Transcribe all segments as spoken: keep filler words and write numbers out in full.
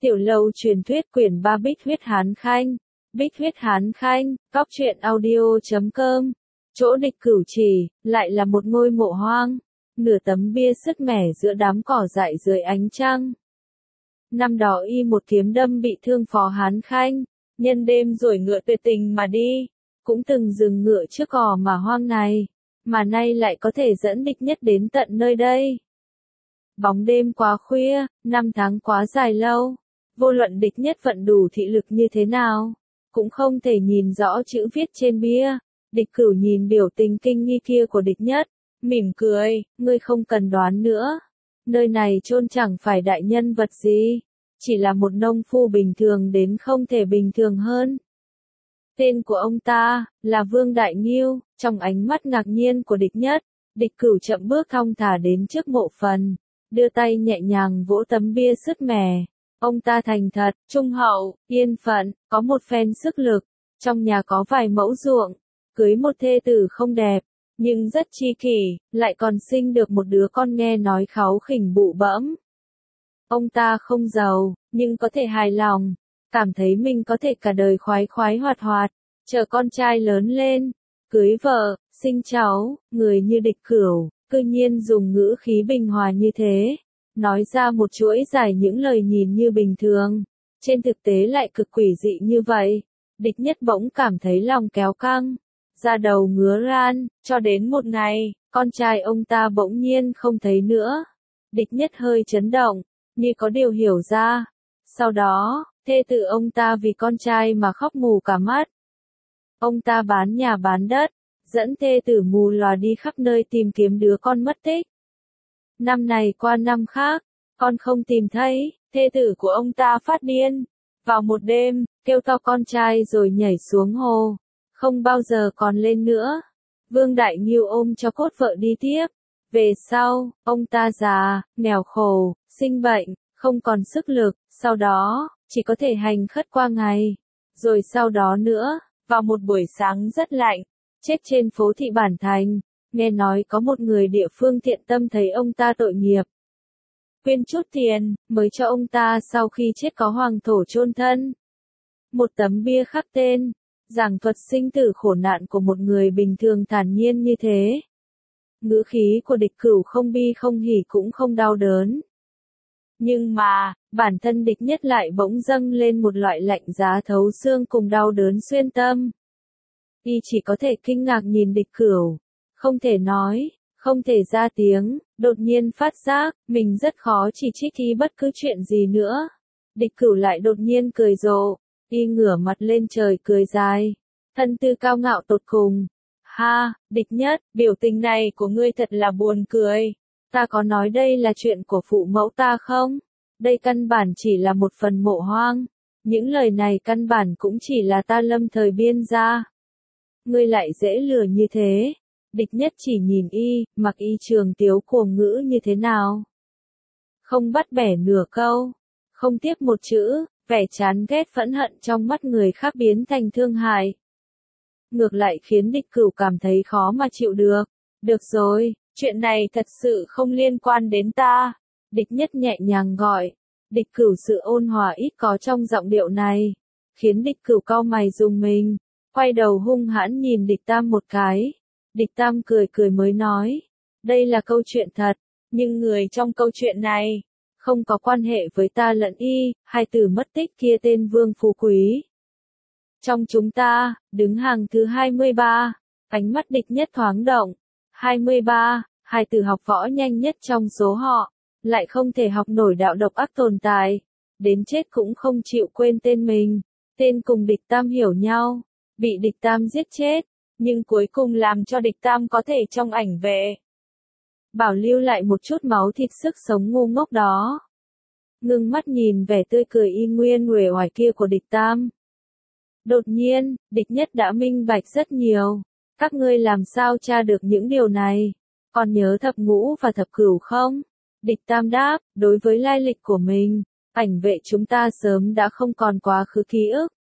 Tiểu lâu truyền thuyết quyển ba Bích huyết Hán Khanh. Bích huyết Hán Khanh, góc truyện audio chấm com. Chỗ địch cửu chỉ, lại là một ngôi mộ hoang. Nửa tấm bia sứt mẻ giữa đám cỏ dại dưới ánh trăng. Năm đó y một kiếm đâm bị thương Phó Hán Khanh, nhân đêm rồi ngựa tuyệt tình mà đi. Cũng từng dừng ngựa trước cỏ mà hoang này, mà nay lại có thể dẫn địch nhất đến tận nơi đây. Bóng đêm quá khuya, năm tháng quá dài lâu, vô luận địch nhất vận đủ thị lực như thế nào, cũng không thể nhìn rõ chữ viết trên bia. Địch cửu nhìn biểu tình kinh nghi kia của địch nhất, mỉm cười, ngươi không cần đoán nữa. Nơi này chôn chẳng phải đại nhân vật gì, chỉ là một nông phu bình thường đến không thể bình thường hơn. Tên của ông ta, là Vương Đại Nghiêu. Trong ánh mắt ngạc nhiên của địch nhất, địch cửu chậm bước thong thả đến trước mộ phần, đưa tay nhẹ nhàng vỗ tấm bia sứt mẻ. Ông ta thành thật, trung hậu, yên phận, có một phen sức lực, trong nhà có vài mẫu ruộng, cưới một thê tử không đẹp, nhưng rất chi kỷ, lại còn sinh được một đứa con nghe nói kháu khỉnh bụ bẫm. Ông ta không giàu, nhưng có thể hài lòng, cảm thấy mình có thể cả đời khoái khoái hoạt hoạt, chờ con trai lớn lên, cưới vợ, sinh cháu. Người như địch cửu, cư nhiên dùng ngữ khí bình hòa như thế, nói ra một chuỗi dài những lời nhìn như bình thường, trên thực tế lại cực quỷ dị như vậy. Địch nhất bỗng cảm thấy lòng kéo căng, da đầu ngứa ran, cho đến một ngày, con trai ông ta bỗng nhiên không thấy nữa. Địch nhất hơi chấn động, như có điều hiểu ra. Sau đó, thê tử ông ta vì con trai mà khóc mù cả mắt. Ông ta bán nhà bán đất, dẫn thê tử mù lòa đi khắp nơi tìm kiếm đứa con mất tích. Năm này qua năm khác, con không tìm thấy, thê tử của ông ta phát điên. Vào một đêm, kêu to con trai rồi nhảy xuống hồ, không bao giờ còn lên nữa. Vương Đại Nghiêu ôm cho cốt vợ đi tiếp. Về sau, ông ta già, nghèo khổ, sinh bệnh, không còn sức lực, sau đó, chỉ có thể hành khất qua ngày. Rồi sau đó nữa, vào một buổi sáng rất lạnh, chết trên phố thị Bản Thành, nghe nói có một người địa phương thiện tâm thấy ông ta tội nghiệp, quyên chút tiền, mới cho ông ta sau khi chết có hoàng thổ chôn thân. Một tấm bia khắc tên, giảng thuật sinh tử khổ nạn của một người bình thường thản nhiên như thế. Ngữ khí của địch cửu không bi không hỉ cũng không đau đớn. Nhưng mà, bản thân địch nhất lại bỗng dâng lên một loại lạnh giá thấu xương cùng đau đớn xuyên tâm. Y chỉ có thể kinh ngạc nhìn địch cửu, không thể nói, không thể ra tiếng, đột nhiên phát giác, mình rất khó chỉ trích y bất cứ chuyện gì nữa. Địch cửu lại đột nhiên cười rộ, y ngửa mặt lên trời cười dài, thân tư cao ngạo tột cùng. Ha, địch nhất, biểu tình này của ngươi thật là buồn cười. Ta có nói đây là chuyện của phụ mẫu ta không? Đây căn bản chỉ là một phần mộ hoang. Những lời này căn bản cũng chỉ là ta lâm thời biên ra. Ngươi lại dễ lừa như thế. Địch nhất chỉ nhìn y, mặc y trường tiếu cuồng ngữ như thế nào. Không bắt bẻ nửa câu, không tiếp một chữ, vẻ chán ghét phẫn hận trong mắt người khác biến thành thương hại. Ngược lại khiến địch cửu cảm thấy khó mà chịu được. Được rồi, chuyện này thật sự không liên quan đến ta. Địch nhất nhẹ nhàng gọi. Địch cửu sự ôn hòa ít có trong giọng điệu này, khiến địch cửu cau mày rùng mình, quay đầu hung hãn nhìn địch tam một cái. Địch tam cười cười mới nói, đây là câu chuyện thật, nhưng người trong câu chuyện này, không có quan hệ với ta lẫn y. Hai từ mất tích kia tên Vương Phú Quý. Trong chúng ta, đứng hàng thứ hai mươi ba, ánh mắt địch nhất thoáng động. hai mươi ba, hai từ học võ nhanh nhất trong số họ, lại không thể học nổi đạo độc ác tồn tại, đến chết cũng không chịu quên tên mình. Tên cùng địch tam hiểu nhau, bị địch tam giết chết, nhưng cuối cùng làm cho địch tam có thể trong ảnh vệ bảo lưu lại một chút máu thịt sức sống ngu ngốc đó. Ngưng mắt nhìn vẻ tươi cười y nguyên uể oải kia của địch tam. Đột nhiên, địch nhất đã minh bạch rất nhiều. Các ngươi làm sao tra được những điều này? Còn nhớ thập ngũ và thập cửu không? Địch tam đáp, đối với lai lịch của mình, ảnh vệ chúng ta sớm đã không còn quá khứ ký ức.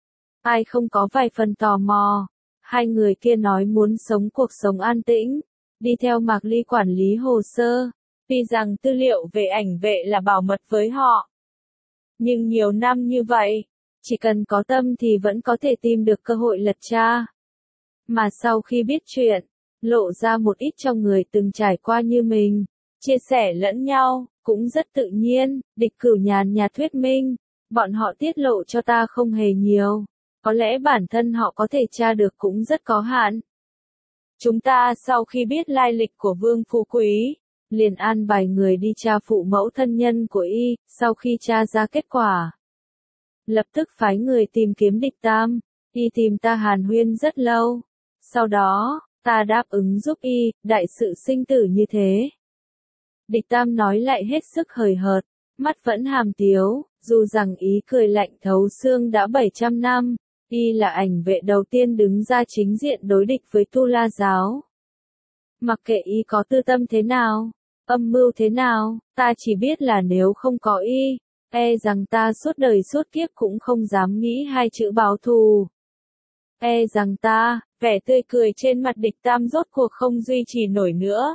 Ai không có vài phần tò mò? Hai người kia nói muốn sống cuộc sống an tĩnh, đi theo Mạc Ly quản lý hồ sơ, tuy rằng tư liệu về ảnh vệ là bảo mật với họ. Nhưng nhiều năm như vậy, chỉ cần có tâm thì vẫn có thể tìm được cơ hội lật cha. Mà sau khi biết chuyện, lộ ra một ít trong người từng trải qua như mình, chia sẻ lẫn nhau, cũng rất tự nhiên. Địch Cửu nhàn nhạt thuyết minh, bọn họ tiết lộ cho ta không hề nhiều, có lẽ bản thân họ có thể tra được cũng rất có hạn. Chúng ta sau khi biết lai lịch của Vương Phú Quý, liền an bài người đi tra phụ mẫu thân nhân của y, sau khi tra ra kết quả, lập tức phái người tìm kiếm Địch Tam. Y tìm ta hàn huyên rất lâu, sau đó, ta đáp ứng giúp y, đại sự sinh tử như thế. Địch Tam nói lại hết sức hời hợt, mắt vẫn hàm tiếu, dù rằng ý cười lạnh thấu xương đã bảy trăm năm, y là ảnh vệ đầu tiên đứng ra chính diện đối địch với Tu La giáo. Mặc kệ y có tư tâm thế nào, âm mưu thế nào, ta chỉ biết là nếu không có y, e rằng ta suốt đời suốt kiếp cũng không dám nghĩ hai chữ báo thù. E rằng ta, vẻ tươi cười trên mặt Địch Tam rốt cuộc không duy trì nổi nữa.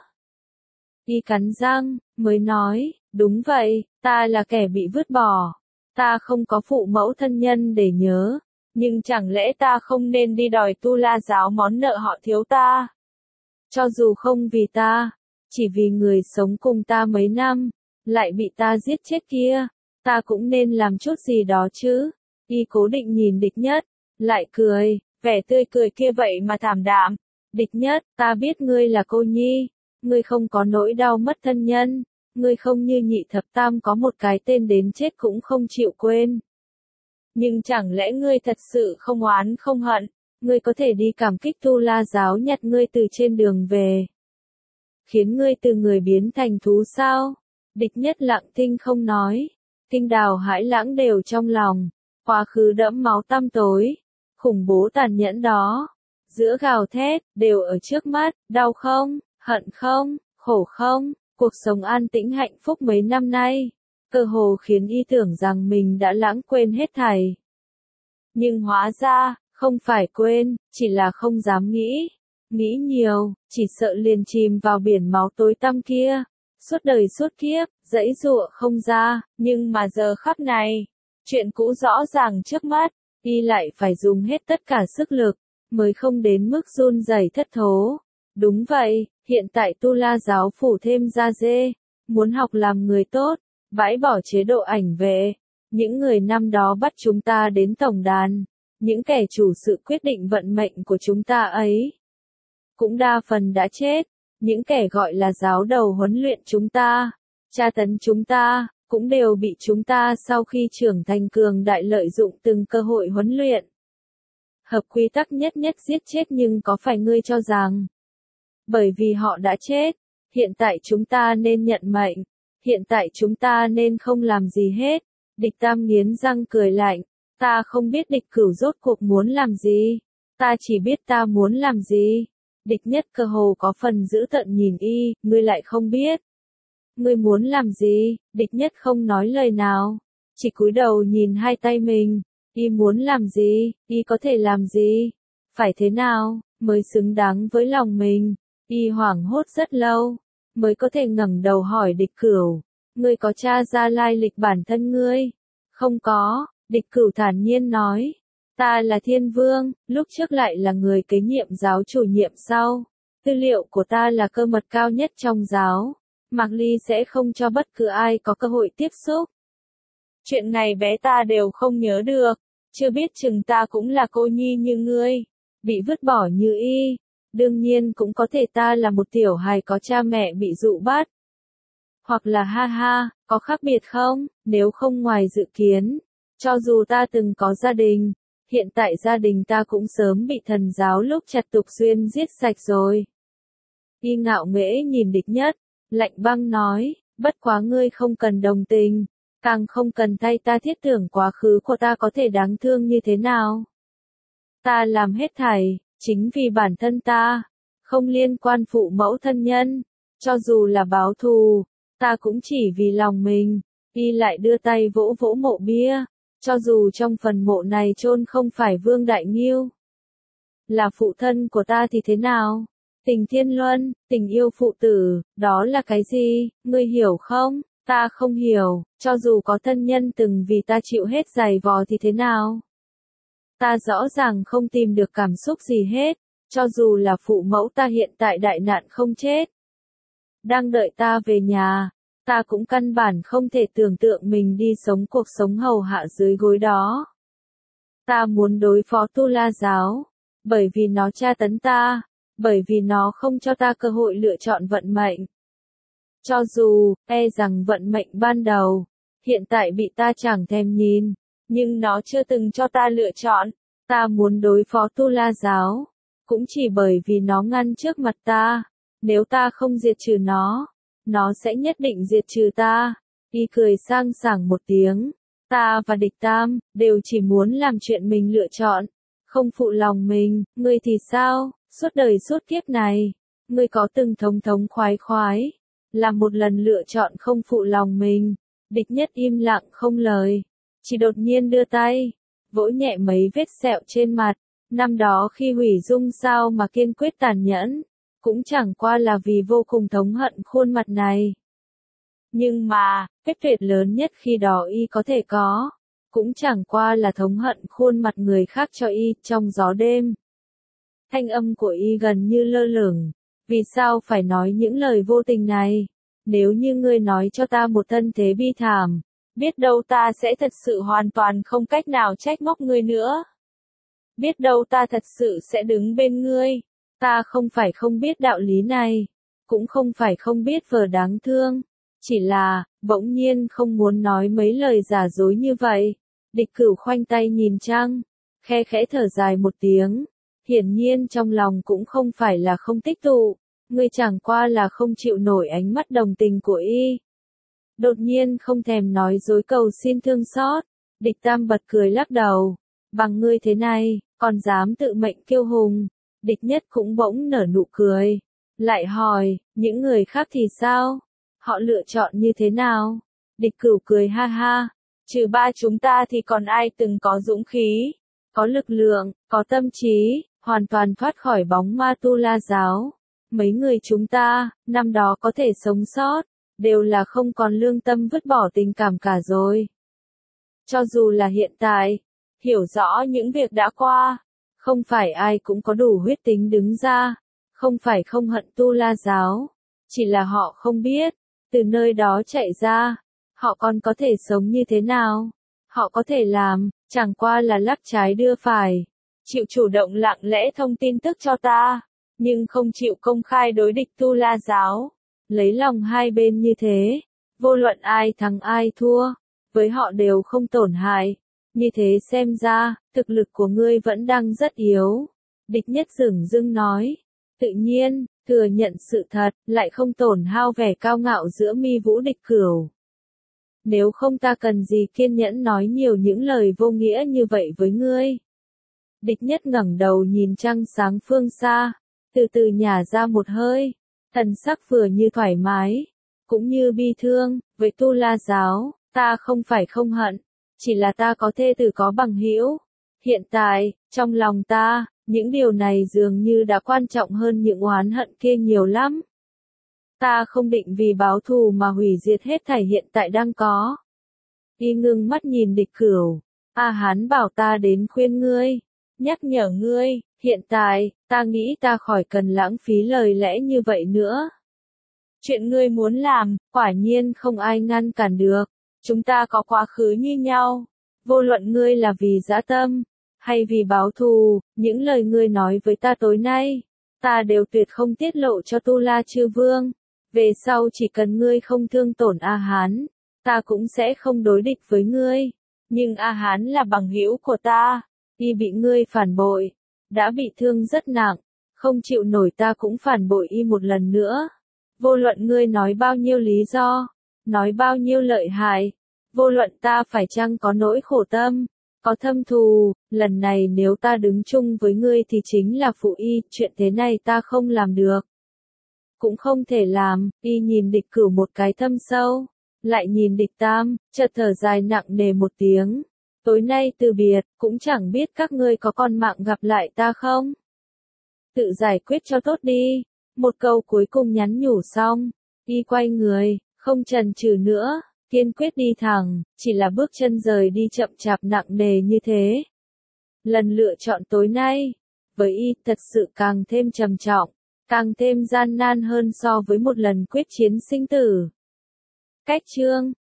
Y cắn răng, mới nói, đúng vậy, ta là kẻ bị vứt bỏ. Ta không có phụ mẫu thân nhân để nhớ, nhưng chẳng lẽ ta không nên đi đòi Tu La giáo món nợ họ thiếu ta? Cho dù không vì ta, chỉ vì người sống cùng ta mấy năm, lại bị ta giết chết kia, ta cũng nên làm chút gì đó chứ. Y cố định nhìn Địch Nhất, lại cười, vẻ tươi cười kia vậy mà thảm đạm. Địch Nhất, ta biết ngươi là cô nhi, ngươi không có nỗi đau mất thân nhân, ngươi không như Nhị Thập Tam có một cái tên đến chết cũng không chịu quên. Nhưng chẳng lẽ ngươi thật sự không oán không hận, ngươi có thể đi cảm kích Tu La giáo nhặt ngươi từ trên đường về, khiến ngươi từ người biến thành thú sao? Địch Nhất lặng thinh không nói, Kinh Đào Hải Lãng đều trong lòng, quá khứ đẫm máu tăm tối, khủng bố tàn nhẫn đó, giữa gào thét, đều ở trước mắt, đau không, hận không, khổ không, cuộc sống an tĩnh hạnh phúc mấy năm nay, cơ hồ khiến y tưởng rằng mình đã lãng quên hết thảy. Nhưng hóa ra, không phải quên, chỉ là không dám nghĩ, nghĩ nhiều, chỉ sợ liền chìm vào biển máu tối tăm kia, suốt đời suốt kiếp, dãy dụa không ra, nhưng mà giờ khắc này, chuyện cũ rõ ràng trước mắt, y lại phải dùng hết tất cả sức lực, mới không đến mức run rẩy thất thố. Đúng vậy, hiện tại Tu La giáo phủ thêm ra dê, muốn học làm người tốt, bãi bỏ chế độ ảnh vệ. Những người năm đó bắt chúng ta đến tổng đàn, những kẻ chủ sự quyết định vận mệnh của chúng ta ấy, cũng đa phần đã chết. Những kẻ gọi là giáo đầu huấn luyện chúng ta, tra tấn chúng ta, cũng đều bị chúng ta sau khi trưởng thành cường đại lợi dụng từng cơ hội huấn luyện. Hợp quy tắc nhất nhất giết chết, nhưng có phải ngươi cho rằng bởi vì họ đã chết, hiện tại chúng ta nên nhận mệnh, hiện tại chúng ta nên không làm gì hết? Địch Tam nghiến răng cười lạnh, ta không biết Địch Cửu rốt cuộc muốn làm gì, ta chỉ biết ta muốn làm gì. Địch Nhất cơ hồ có phần dữ tợn nhìn y, ngươi lại không biết. Ngươi muốn làm gì? Địch Nhất không nói lời nào, chỉ cúi đầu nhìn hai tay mình. Y muốn làm gì? Y có thể làm gì? Phải thế nào mới xứng đáng với lòng mình? Y hoảng hốt rất lâu, mới có thể ngẩng đầu hỏi Địch Cửu, ngươi có tra ra lai lịch bản thân ngươi? Không có, Địch Cửu thản nhiên nói. Ta là Thiên Vương, lúc trước lại là người kế nhiệm giáo chủ nhiệm sau. Tư liệu của ta là cơ mật cao nhất trong giáo. Mạc Ly sẽ không cho bất cứ ai có cơ hội tiếp xúc. Chuyện ngày bé ta đều không nhớ được, chưa biết chừng ta cũng là cô nhi như ngươi, bị vứt bỏ như y. Đương nhiên cũng có thể ta là một tiểu hài có cha mẹ bị dụ bắt. Hoặc là ha ha, có khác biệt không? Nếu không ngoài dự kiến, cho dù ta từng có gia đình, hiện tại gia đình ta cũng sớm bị thần giáo lúc chặt tục xuyên giết sạch rồi. Y ngạo nghễ nhìn Địch Nhất, lạnh băng nói, bất quá ngươi không cần đồng tình, càng không cần thay ta thiết tưởng quá khứ của ta có thể đáng thương như thế nào. Ta làm hết thảy, chính vì bản thân ta, không liên quan phụ mẫu thân nhân, cho dù là báo thù, ta cũng chỉ vì lòng mình. Y lại đưa tay vỗ vỗ mộ bia, cho dù trong phần mộ này chôn không phải Vương Đại Nghiêu, là phụ thân của ta thì thế nào? Tình thiên luân, tình yêu phụ tử, đó là cái gì, ngươi hiểu không? Ta không hiểu, cho dù có thân nhân từng vì ta chịu hết giày vò thì thế nào? Ta rõ ràng không tìm được cảm xúc gì hết, cho dù là phụ mẫu ta hiện tại đại nạn không chết. Đang đợi ta về nhà, ta cũng căn bản không thể tưởng tượng mình đi sống cuộc sống hầu hạ dưới gối đó. Ta muốn đối phó Tu La giáo, bởi vì nó tra tấn ta, bởi vì nó không cho ta cơ hội lựa chọn vận mệnh. Cho dù, e rằng vận mệnh ban đầu, hiện tại bị ta chẳng thèm nhìn, nhưng nó chưa từng cho ta lựa chọn. Ta muốn đối phó Tu La giáo, cũng chỉ bởi vì nó ngăn trước mặt ta. Nếu ta không diệt trừ nó, nó sẽ nhất định diệt trừ ta. Y cười sang sảng một tiếng. Ta và địch tam, đều chỉ muốn làm chuyện mình lựa chọn, không phụ lòng mình. Ngươi thì sao, suốt đời suốt kiếp này, ngươi có từng thống thống khoái khoái, làm một lần lựa chọn không phụ lòng mình? Địch nhất im lặng không lời, chỉ đột nhiên đưa tay, vỗ nhẹ mấy vết sẹo trên mặt. Năm đó khi hủy dung sao mà kiên quyết tàn nhẫn, cũng chẳng qua là vì vô cùng thống hận khuôn mặt này. Nhưng mà, phép tuyệt lớn nhất khi đó y có thể có, cũng chẳng qua là thống hận khuôn mặt người khác cho y trong gió đêm. Thanh âm của y gần như lơ lửng. Vì sao phải nói những lời vô tình này? Nếu như ngươi nói cho ta một thân thế bi thảm, biết đâu ta sẽ thật sự hoàn toàn không cách nào trách móc ngươi nữa. Biết đâu ta thật sự sẽ đứng bên ngươi. Ta không phải không biết đạo lý này, cũng không phải không biết vờ đáng thương, chỉ là, bỗng nhiên không muốn nói mấy lời giả dối như vậy. Địch Cửu khoanh tay nhìn trăng, khe khẽ thở dài một tiếng, hiển nhiên trong lòng cũng không phải là không tích tụ, ngươi chẳng qua là không chịu nổi ánh mắt đồng tình của y. Đột nhiên không thèm nói dối cầu xin thương xót, Địch Tam bật cười lắc đầu, bằng ngươi thế này, còn dám tự mệnh kiêu hùng. Địch Nhất cũng bỗng nở nụ cười, lại hỏi, những người khác thì sao? Họ lựa chọn như thế nào? Địch Cửu cười ha ha, trừ ba chúng ta thì còn ai từng có dũng khí, có lực lượng, có tâm trí, hoàn toàn thoát khỏi bóng ma Tu La giáo. Mấy người chúng ta, năm đó có thể sống sót, đều là không còn lương tâm vứt bỏ tình cảm cả rồi. Cho dù là hiện tại, hiểu rõ những việc đã qua, không phải ai cũng có đủ huyết tính đứng ra, không phải không hận Tu La giáo, chỉ là họ không biết, từ nơi đó chạy ra, họ còn có thể sống như thế nào. Họ có thể làm, chẳng qua là lắc trái đưa phải, chịu chủ động lặng lẽ thông tin tức cho ta, nhưng không chịu công khai đối địch Tu La giáo. Lấy lòng hai bên như thế, vô luận ai thắng ai thua, với họ đều không tổn hại. Như thế xem ra, thực lực của ngươi vẫn đang rất yếu. Địch Nhất dửng dưng nói. Tự nhiên, thừa nhận sự thật, lại không tổn hao vẻ cao ngạo giữa mi vũ Địch Cửu. Nếu không ta cần gì kiên nhẫn nói nhiều những lời vô nghĩa như vậy với ngươi. Địch Nhất ngẩng đầu nhìn trăng sáng phương xa, từ từ nhả ra một hơi, thần sắc vừa như thoải mái, cũng như bi thương. Với Tu La giáo, ta không phải không hận, chỉ là ta có thê tử có bằng hữu. Hiện tại, trong lòng ta, những điều này dường như đã quan trọng hơn những oán hận kia nhiều lắm. Ta không định vì báo thù mà hủy diệt hết thảy hiện tại đang có. Y ngưng mắt nhìn Địch Cửu. A Hán bảo ta đến khuyên ngươi, nhắc nhở ngươi, hiện tại, ta nghĩ ta khỏi cần lãng phí lời lẽ như vậy nữa. Chuyện ngươi muốn làm, quả nhiên không ai ngăn cản được. Chúng ta có quá khứ như nhau. Vô luận ngươi là vì dã tâm, hay vì báo thù, những lời ngươi nói với ta tối nay, ta đều tuyệt không tiết lộ cho Tu La Chư Vương. Về sau chỉ cần ngươi không thương tổn A Hán, ta cũng sẽ không đối địch với ngươi. Nhưng A Hán là bằng hữu của ta, y bị ngươi phản bội, đã bị thương rất nặng, không chịu nổi ta cũng phản bội y một lần nữa. Vô luận ngươi nói bao nhiêu lý do, nói bao nhiêu lợi hại, vô luận ta phải chăng có nỗi khổ tâm, có thâm thù, lần này nếu ta đứng chung với ngươi thì chính là phụ y, chuyện thế này ta không làm được. Cũng không thể làm. Y nhìn Địch Cửu một cái thâm sâu, lại nhìn Địch Tam, chợt thở dài nặng nề một tiếng. Tối nay từ biệt, cũng chẳng biết các ngươi có còn mạng gặp lại ta không? Tự giải quyết cho tốt đi. Một câu cuối cùng nhắn nhủ xong, y quay người, Không chần chừ nữa, kiên quyết đi thẳng, chỉ là bước chân rời đi chậm chạp nặng nề như thế. Lần lựa chọn tối nay, với y thật sự càng thêm trầm trọng, càng thêm gian nan hơn so với một lần quyết chiến sinh tử. Cách chương